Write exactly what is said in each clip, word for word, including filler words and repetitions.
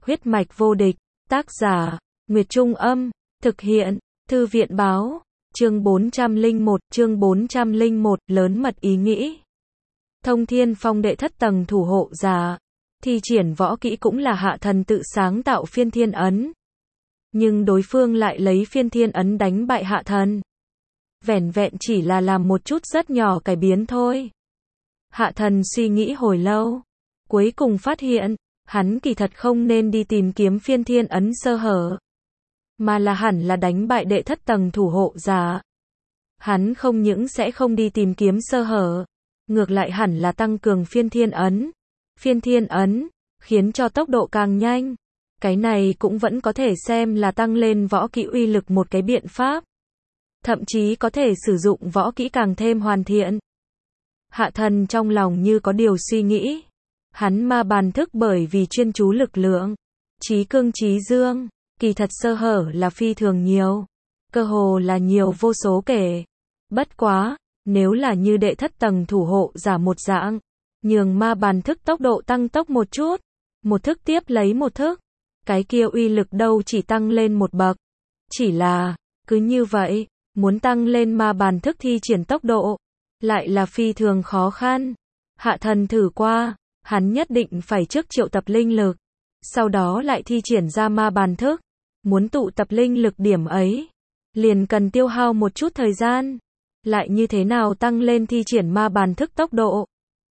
Huyết mạch vô địch, tác giả, Nguyệt Trung Âm, thực hiện, Thư viện Báo, chương bốn trăm lẻ một, chương bốn trăm lẻ một, lớn mật ý nghĩ. Thông Thiên Phong đệ thất tầng thủ hộ giả, thi triển võ kỹ cũng là Hạ Thần tự sáng tạo phiên thiên ấn. Nhưng đối phương lại lấy phiên thiên ấn đánh bại Hạ Thần. Vẻn vẹn chỉ là làm một chút rất nhỏ cải biến thôi. Hạ Thần suy nghĩ hồi lâu, cuối cùng phát hiện, hắn kỳ thật không nên đi tìm kiếm phiên thiên ấn sơ hở, mà là hẳn là đánh bại đệ thất tầng thủ hộ giả. Hắn không những sẽ không đi tìm kiếm sơ hở, ngược lại hẳn là tăng cường phiên thiên ấn. Phiên thiên ấn, khiến cho tốc độ càng nhanh. Cái này cũng vẫn có thể xem là tăng lên võ kỹ uy lực một cái biện pháp. Thậm chí có thể sử dụng võ kỹ càng thêm hoàn thiện. Hạ Thần trong lòng như có điều suy nghĩ. Hắn ma bàn thức bởi vì chuyên chú lực lượng, trí cương trí dương, kỳ thật sơ hở là phi thường nhiều. Cơ hồ là nhiều vô số kể. Bất quá, nếu là như đệ thất tầng thủ hộ giả một dạng, nhường ma bàn thức tốc độ tăng tốc một chút, một thức tiếp lấy một thức, cái kia uy lực đâu chỉ tăng lên một bậc. Chỉ là, cứ như vậy, muốn tăng lên ma bàn thức thi triển tốc độ, lại là phi thường khó khăn. Hạ Thần thử qua, hắn nhất định phải trước triệu tập linh lực, sau đó lại thi triển ra ma bàn thức. Muốn tụ tập linh lực điểm ấy, liền cần tiêu hao một chút thời gian. Lại như thế nào tăng lên thi triển ma bàn thức tốc độ?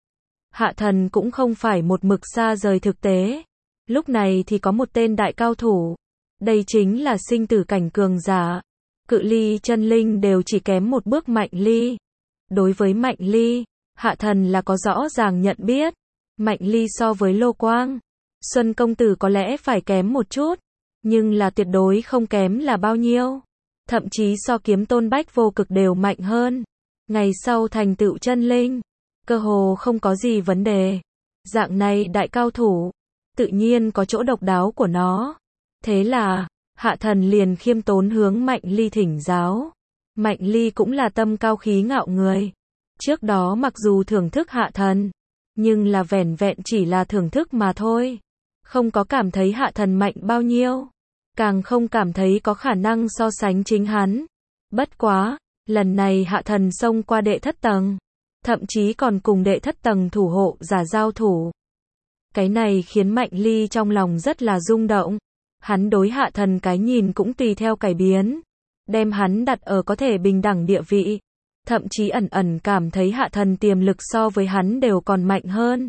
Hạ Thần cũng không phải một mực xa rời thực tế. Lúc này thì có một tên đại cao thủ. Đây chính là sinh tử cảnh cường giả. Cự ly chân linh đều chỉ kém một bước Mạnh Ly. Đối với Mạnh Ly, Hạ Thần là có rõ ràng nhận biết. Mạnh Ly so với Lô Quang, Xuân công tử có lẽ phải kém một chút, nhưng là tuyệt đối không kém là bao nhiêu. Thậm chí so Kiếm Tôn Bách Vô Cực đều mạnh hơn. Ngày sau thành tựu chân linh, cơ hồ không có gì vấn đề. Dạng này đại cao thủ, tự nhiên có chỗ độc đáo của nó. Thế là, Hạ Thần liền khiêm tốn hướng Mạnh Ly thỉnh giáo. Mạnh Ly cũng là tâm cao khí ngạo người. Trước đó mặc dù thưởng thức Hạ Thần, nhưng là vẻn vẹn chỉ là thưởng thức mà thôi. Không có cảm thấy Hạ Thần mạnh bao nhiêu. Càng không cảm thấy có khả năng so sánh chính hắn. Bất quá, lần này Hạ Thần xông qua đệ thất tầng, thậm chí còn cùng đệ thất tầng thủ hộ giả giao thủ. Cái này khiến Mạnh Ly trong lòng rất là rung động. Hắn đối Hạ Thần cái nhìn cũng tùy theo cải biến, đem hắn đặt ở có thể bình đẳng địa vị. Thậm chí ẩn ẩn cảm thấy Hạ Thần tiềm lực so với hắn đều còn mạnh hơn.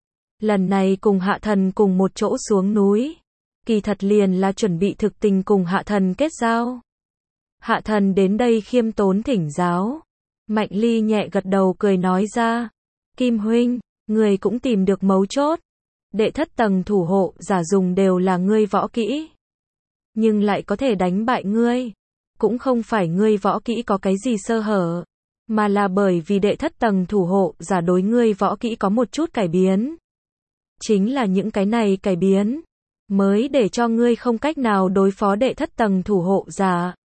Lần này cùng Hạ Thần cùng một chỗ xuống núi, kỳ thật liền là chuẩn bị thực tình cùng Hạ Thần kết giao. Hạ Thần đến đây khiêm tốn thỉnh giáo. Mạnh Ly nhẹ gật đầu cười nói ra. Kim huynh, người cũng tìm được mấu chốt. Đệ thất tầng thủ hộ giả dùng đều là ngươi võ kỹ, nhưng lại có thể đánh bại ngươi. Cũng không phải ngươi võ kỹ có cái gì sơ hở, mà là bởi vì đệ thất tầng thủ hộ giả đối ngươi võ kỹ có một chút cải biến. Chính là những cái này cải biến, mới để cho ngươi không cách nào đối phó đệ thất tầng thủ hộ giả.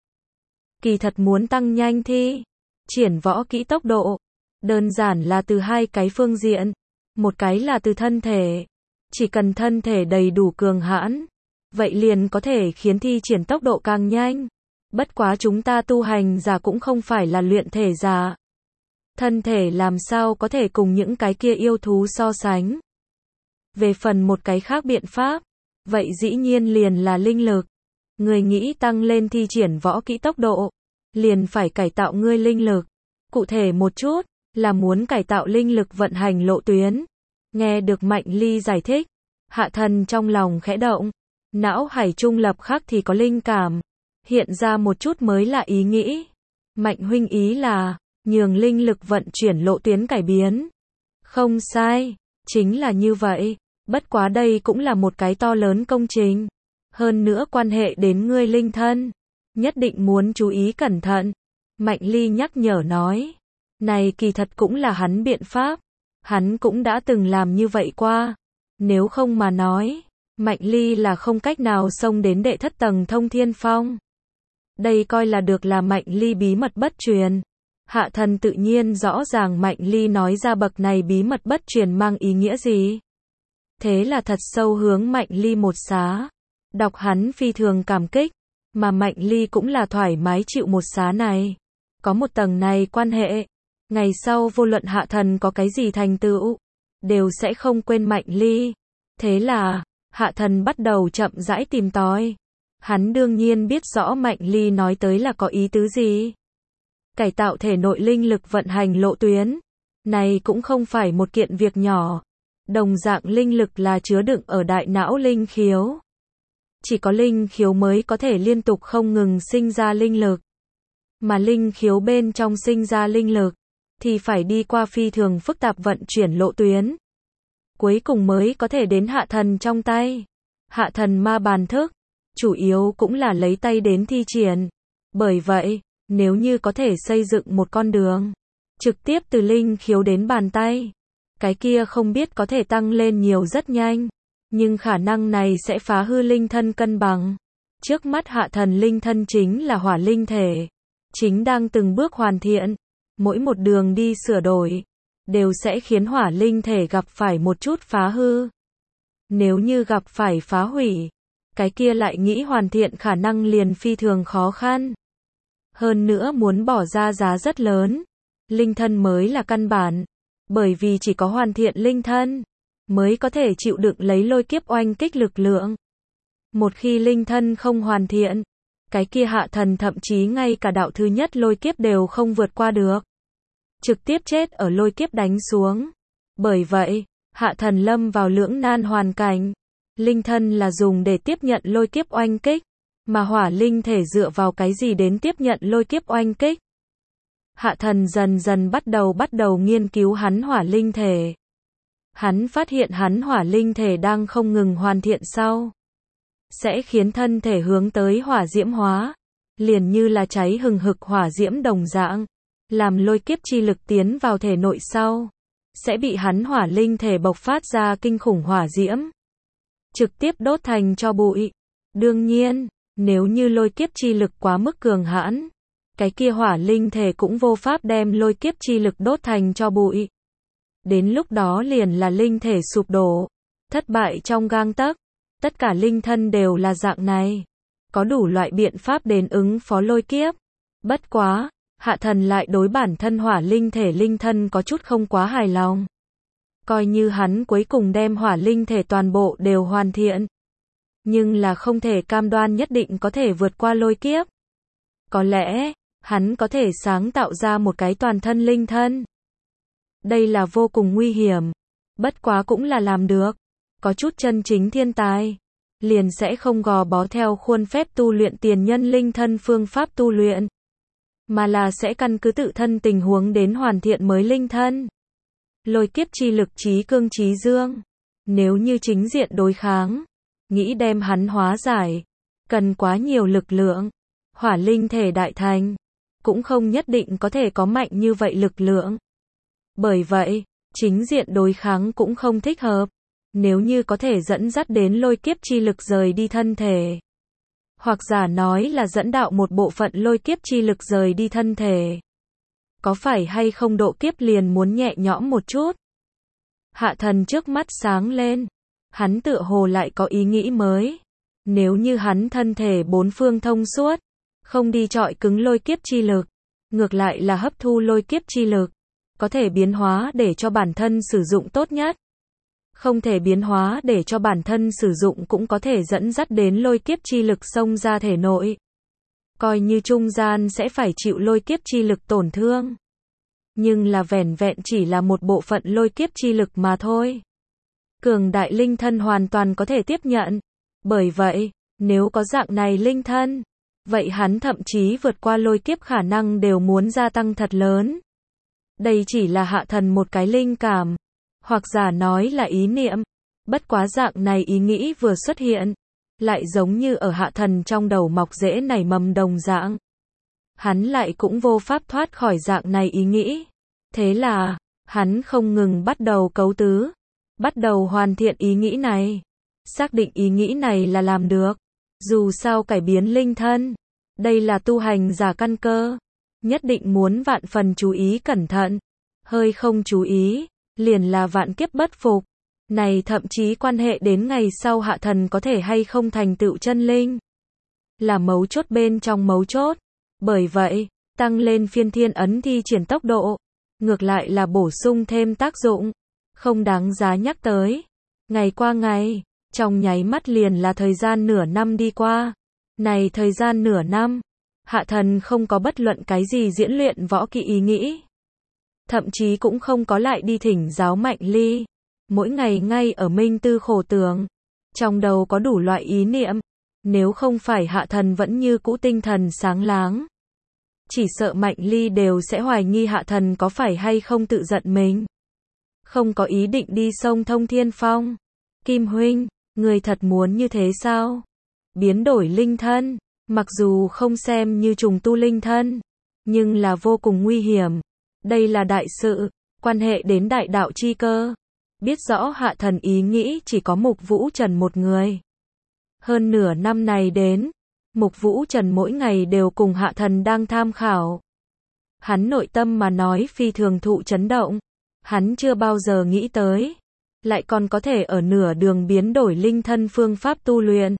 Kỳ thật muốn tăng nhanh thi triển võ kỹ tốc độ, đơn giản là từ hai cái phương diện. Một cái là từ thân thể. Chỉ cần thân thể đầy đủ cường hãn, vậy liền có thể khiến thi triển tốc độ càng nhanh. Bất quá chúng ta tu hành giả cũng không phải là luyện thể giả. Thân thể làm sao có thể cùng những cái kia yêu thú so sánh. Về phần một cái khác biện pháp, vậy dĩ nhiên liền là linh lực. Người nghĩ tăng lên thi triển võ kỹ tốc độ, liền phải cải tạo ngươi linh lực. Cụ thể một chút, là muốn cải tạo linh lực vận hành lộ tuyến. Nghe được Mạnh Ly giải thích, Hạ Thần trong lòng khẽ động. Não hải trung lập khắc thì có linh cảm. Hiện ra một chút mới là ý nghĩ. Mạnh huynh ý là, nhường linh lực vận chuyển lộ tuyến cải biến. Không sai, chính là như vậy. Bất quá đây cũng là một cái to lớn công trình. Hơn nữa quan hệ đến ngươi linh thân. Nhất định muốn chú ý cẩn thận. Mạnh Ly nhắc nhở nói. Này kỳ thật cũng là hắn biện pháp. Hắn cũng đã từng làm như vậy qua. Nếu không mà nói, Mạnh Ly là không cách nào xông đến đệ thất tầng Thông Thiên Phong. Đây coi là được là Mạnh Ly bí mật bất truyền. Hạ Thần tự nhiên rõ ràng Mạnh Ly nói ra bậc này bí mật bất truyền mang ý nghĩa gì. Thế là thật sâu hướng Mạnh Ly một xá. Đọc hắn phi thường cảm kích, mà Mạnh Ly cũng là thoải mái chịu một xá này. Có một tầng này quan hệ, ngày sau vô luận Hạ Thần có cái gì thành tựu, đều sẽ không quên Mạnh Ly. Thế là, Hạ Thần bắt đầu chậm rãi tìm tòi. Hắn đương nhiên biết rõ Mạnh Ly nói tới là có ý tứ gì. Cải tạo thể nội linh lực vận hành lộ tuyến. Này cũng không phải một kiện việc nhỏ. Đồng dạng linh lực là chứa đựng ở đại não linh khiếu. Chỉ có linh khiếu mới có thể liên tục không ngừng sinh ra linh lực. Mà linh khiếu bên trong sinh ra linh lực, thì phải đi qua phi thường phức tạp vận chuyển lộ tuyến. Cuối cùng mới có thể đến Hạ Thần trong tay. Hạ Thần ma bàn thức, chủ yếu cũng là lấy tay đến thi triển. Bởi vậy, nếu như có thể xây dựng một con đường, trực tiếp từ linh khiếu đến bàn tay, cái kia không biết có thể tăng lên nhiều rất nhanh. Nhưng khả năng này sẽ phá hư linh thân cân bằng. Trước mắt Hạ Thần linh thân chính là hỏa linh thể. Chính đang từng bước hoàn thiện. Mỗi một đường đi sửa đổi, đều sẽ khiến hỏa linh thể gặp phải một chút phá hư. Nếu như gặp phải phá hủy, cái kia lại nghĩ hoàn thiện khả năng liền phi thường khó khăn. Hơn nữa muốn bỏ ra giá rất lớn. Linh thân mới là căn bản. Bởi vì chỉ có hoàn thiện linh thân, mới có thể chịu đựng lấy lôi kiếp oanh kích lực lượng. Một khi linh thân không hoàn thiện, cái kia Hạ Thần thậm chí ngay cả đạo thứ nhất lôi kiếp đều không vượt qua được. Trực tiếp chết ở lôi kiếp đánh xuống. Bởi vậy, Hạ Thần lâm vào lưỡng nan hoàn cảnh. Linh thân là dùng để tiếp nhận lôi kiếp oanh kích, mà hỏa linh thể dựa vào cái gì đến tiếp nhận lôi kiếp oanh kích. Hạ Thần dần dần bắt đầu bắt đầu nghiên cứu hắn hỏa linh thể. Hắn phát hiện hắn hỏa linh thể đang không ngừng hoàn thiện sau, sẽ khiến thân thể hướng tới hỏa diễm hóa, liền như là cháy hừng hực hỏa diễm đồng dạng, làm lôi kiếp chi lực tiến vào thể nội sau, sẽ bị hắn hỏa linh thể bộc phát ra kinh khủng hỏa diễm, trực tiếp đốt thành tro bụi. Đương nhiên, nếu như lôi kiếp chi lực quá mức cường hãn, cái kia hỏa linh thể cũng vô pháp đem lôi kiếp chi lực đốt thành tro bụi. Đến lúc đó liền là linh thể sụp đổ, thất bại trong gang tấc. Tất cả linh thân đều là dạng này. Có đủ loại biện pháp đến ứng phó lôi kiếp. Bất quá, Hạ Thần lại đối bản thân hỏa linh thể linh thân có chút không quá hài lòng. Coi như hắn cuối cùng đem hỏa linh thể toàn bộ đều hoàn thiện, nhưng là không thể cam đoan nhất định có thể vượt qua lôi kiếp. Có lẽ, hắn có thể sáng tạo ra một cái toàn thân linh thân. Đây là vô cùng nguy hiểm. Bất quá cũng là làm được. Có chút chân chính thiên tài, liền sẽ không gò bó theo khuôn phép tu luyện tiền nhân linh thân phương pháp tu luyện, mà là sẽ căn cứ tự thân tình huống đến hoàn thiện mới linh thân. Lôi kiếp chi lực chí cương chí dương, nếu như chính diện đối kháng, nghĩ đem hắn hóa giải, cần quá nhiều lực lượng. Hỏa linh thể đại thành, cũng không nhất định có thể có mạnh như vậy lực lượng. Bởi vậy, chính diện đối kháng cũng không thích hợp. Nếu như có thể dẫn dắt đến lôi kiếp chi lực rời đi thân thể, hoặc giả nói là dẫn đạo một bộ phận lôi kiếp chi lực rời đi thân thể, có phải hay không độ kiếp liền muốn nhẹ nhõm một chút. Hạ Thần trước mắt sáng lên, hắn tựa hồ lại có ý nghĩ mới. Nếu như hắn thân thể bốn phương thông suốt, không đi chọi cứng lôi kiếp chi lực, ngược lại là hấp thu lôi kiếp chi lực, có thể biến hóa để cho bản thân sử dụng tốt nhất. Không thể biến hóa để cho bản thân sử dụng cũng có thể dẫn dắt đến lôi kiếp chi lực xông ra thể nội. Coi như trung gian sẽ phải chịu lôi kiếp chi lực tổn thương. Nhưng là vẻn vẹn chỉ là một bộ phận lôi kiếp chi lực mà thôi. Cường đại linh thân hoàn toàn có thể tiếp nhận. Bởi vậy, nếu có dạng này linh thân, vậy hắn thậm chí vượt qua lôi kiếp khả năng đều muốn gia tăng thật lớn. Đây chỉ là Hạ Thần một cái linh cảm, hoặc giả nói là ý niệm. Bất quá dạng này ý nghĩ vừa xuất hiện, lại giống như ở Hạ Thần trong đầu mọc rễ nảy mầm đồng dạng. Hắn lại cũng vô pháp thoát khỏi dạng này ý nghĩ. Thế là, hắn không ngừng bắt đầu cấu tứ, bắt đầu hoàn thiện ý nghĩ này. Xác định ý nghĩ này là làm được. Dù sao cải biến linh thân, đây là tu hành giả căn cơ, nhất định muốn vạn phần chú ý cẩn thận. Hơi không chú ý, liền là vạn kiếp bất phục. Này thậm chí quan hệ đến ngày sau hạ thần có thể hay không thành tựu chân linh. Là mấu chốt bên trong mấu chốt. Bởi vậy, tăng lên phiên thiên ấn thi triển tốc độ. Ngược lại là bổ sung thêm tác dụng. Không đáng giá nhắc tới. Ngày qua ngày, trong nháy mắt liền là thời gian nửa năm đi qua. Này thời gian nửa năm, hạ thần không có bất luận cái gì diễn luyện võ kỹ ý nghĩ. Thậm chí cũng không có lại đi thỉnh giáo Mạnh Ly. Mỗi ngày ngay ở minh tư khổ tưởng. Trong đầu có đủ loại ý niệm. Nếu không phải hạ thần vẫn như cũ tinh thần sáng láng. Chỉ sợ Mạnh Ly đều sẽ hoài nghi hạ thần có phải hay không tự giận mình. Không có ý định đi sông Thông Thiên Phong. Kim huynh, người thật muốn như thế sao? Biến đổi linh thân, mặc dù không xem như trùng tu linh thân, nhưng là vô cùng nguy hiểm. Đây là đại sự, quan hệ đến đại đạo chi cơ. Biết rõ hạ thần ý nghĩ chỉ có Mục Vũ Trần một người. Hơn nửa năm này đến, Mục Vũ Trần mỗi ngày đều cùng hạ thần đang tham khảo. Hắn nội tâm mà nói phi thường thụ chấn động. Hắn chưa bao giờ nghĩ tới. Lại còn có thể ở nửa đường biến đổi linh thân phương pháp tu luyện.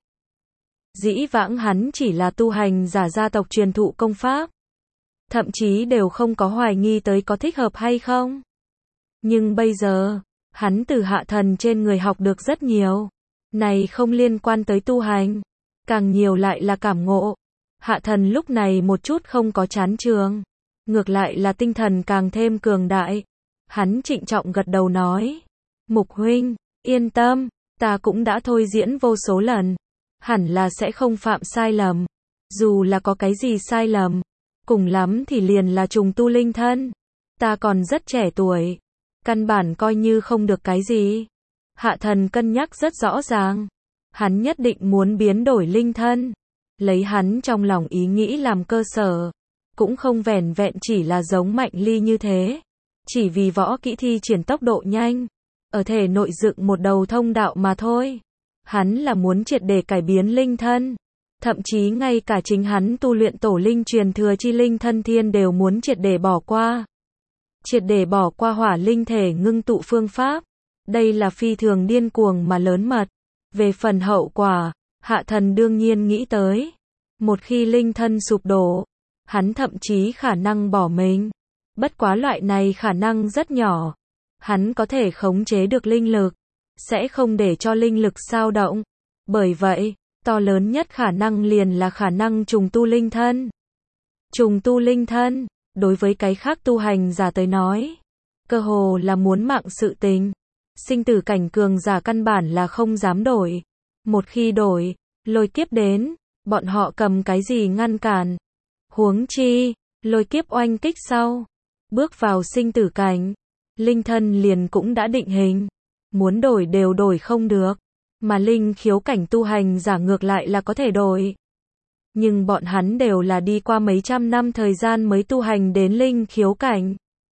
Dĩ vãng hắn chỉ là tu hành giả gia tộc truyền thụ công pháp. Thậm chí đều không có hoài nghi tới có thích hợp hay không. Nhưng bây giờ, hắn từ hạ thần trên người học được rất nhiều. Này không liên quan tới tu hành. Càng nhiều lại là cảm ngộ. Hạ thần lúc này một chút không có chán trường. Ngược lại là tinh thần càng thêm cường đại. Hắn trịnh trọng gật đầu nói. Mục huynh, yên tâm, ta cũng đã thôi diễn vô số lần. Hẳn là sẽ không phạm sai lầm. Dù là có cái gì sai lầm, cùng lắm thì liền là trùng tu linh thân. Ta còn rất trẻ tuổi. Căn bản coi như không được cái gì. Hạ thần cân nhắc rất rõ ràng. Hắn nhất định muốn biến đổi linh thân. Lấy hắn trong lòng ý nghĩ làm cơ sở. Cũng không vẻn vẹn chỉ là giống Mạnh Ly như thế. Chỉ vì võ kỹ thi triển tốc độ nhanh. Ở thể nội dựng một đầu thông đạo mà thôi. Hắn là muốn triệt để cải biến linh thân. Thậm chí ngay cả chính hắn tu luyện tổ linh truyền thừa chi linh thân thiên đều muốn triệt để bỏ qua. Triệt để bỏ qua hỏa linh thể ngưng tụ phương pháp. Đây là phi thường điên cuồng mà lớn mật. Về phần hậu quả, hạ thần đương nhiên nghĩ tới. Một khi linh thân sụp đổ, hắn thậm chí khả năng bỏ mình. Bất quá loại này khả năng rất nhỏ. Hắn có thể khống chế được linh lực, sẽ không để cho linh lực xao động. Bởi vậy, to lớn nhất khả năng liền là khả năng trùng tu linh thân. Trùng tu linh thân, đối với cái khác tu hành giả tới nói, cơ hồ là muốn mạng sự tình. Sinh tử cảnh cường giả căn bản là không dám đổi. Một khi đổi, lôi kiếp đến, bọn họ cầm cái gì ngăn cản. Huống chi, lôi kiếp oanh kích sau, bước vào sinh tử cảnh, linh thân liền cũng đã định hình. Muốn đổi đều đổi không được. Mà linh khiếu cảnh tu hành giả ngược lại là có thể đổi. Nhưng bọn hắn đều là đi qua mấy trăm năm thời gian mới tu hành đến linh khiếu cảnh.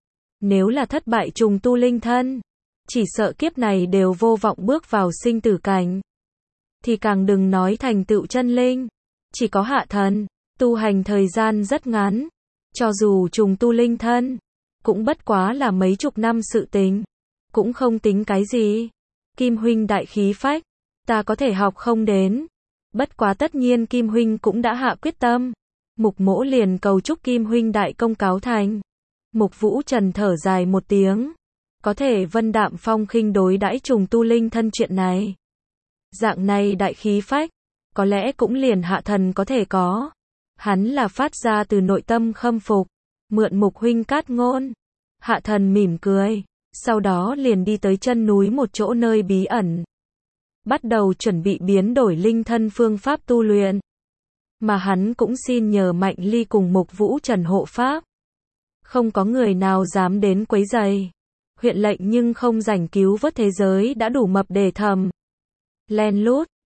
Nếu là thất bại trùng tu linh thân, chỉ sợ kiếp này đều vô vọng bước vào sinh tử cảnh. Thì càng đừng nói thành tựu chân linh. Chỉ có hạ thần, tu hành thời gian rất ngắn. Cho dù trùng tu linh thân, cũng bất quá là mấy chục năm sự tình. Cũng không tính cái gì. Kim huynh đại khí phách, ta có thể học không đến. Bất quá tất nhiên Kim huynh cũng đã hạ quyết tâm. Mục Mỗ liền cầu chúc Kim huynh đại công cáo thành. Mục Vũ Trần thở dài một tiếng. Có thể vân đạm phong khinh đối đãi trùng tu linh thân chuyện này. Dạng này đại khí phách, có lẽ cũng liền hạ thần có thể có. Hắn là phát ra từ nội tâm khâm phục. Mượn Mục huynh cát ngôn. Hạ thần mỉm cười. Sau đó liền đi tới chân núi một chỗ nơi bí ẩn. Bắt đầu chuẩn bị biến đổi linh thân phương pháp tu luyện. Mà hắn cũng xin nhờ Mạnh Ly cùng Mục Vũ Trần hộ pháp. Không có người nào dám đến quấy rầy. Huyện lệnh nhưng không rảnh cứu vớt thế giới đã đủ mập để thầm. Len lút,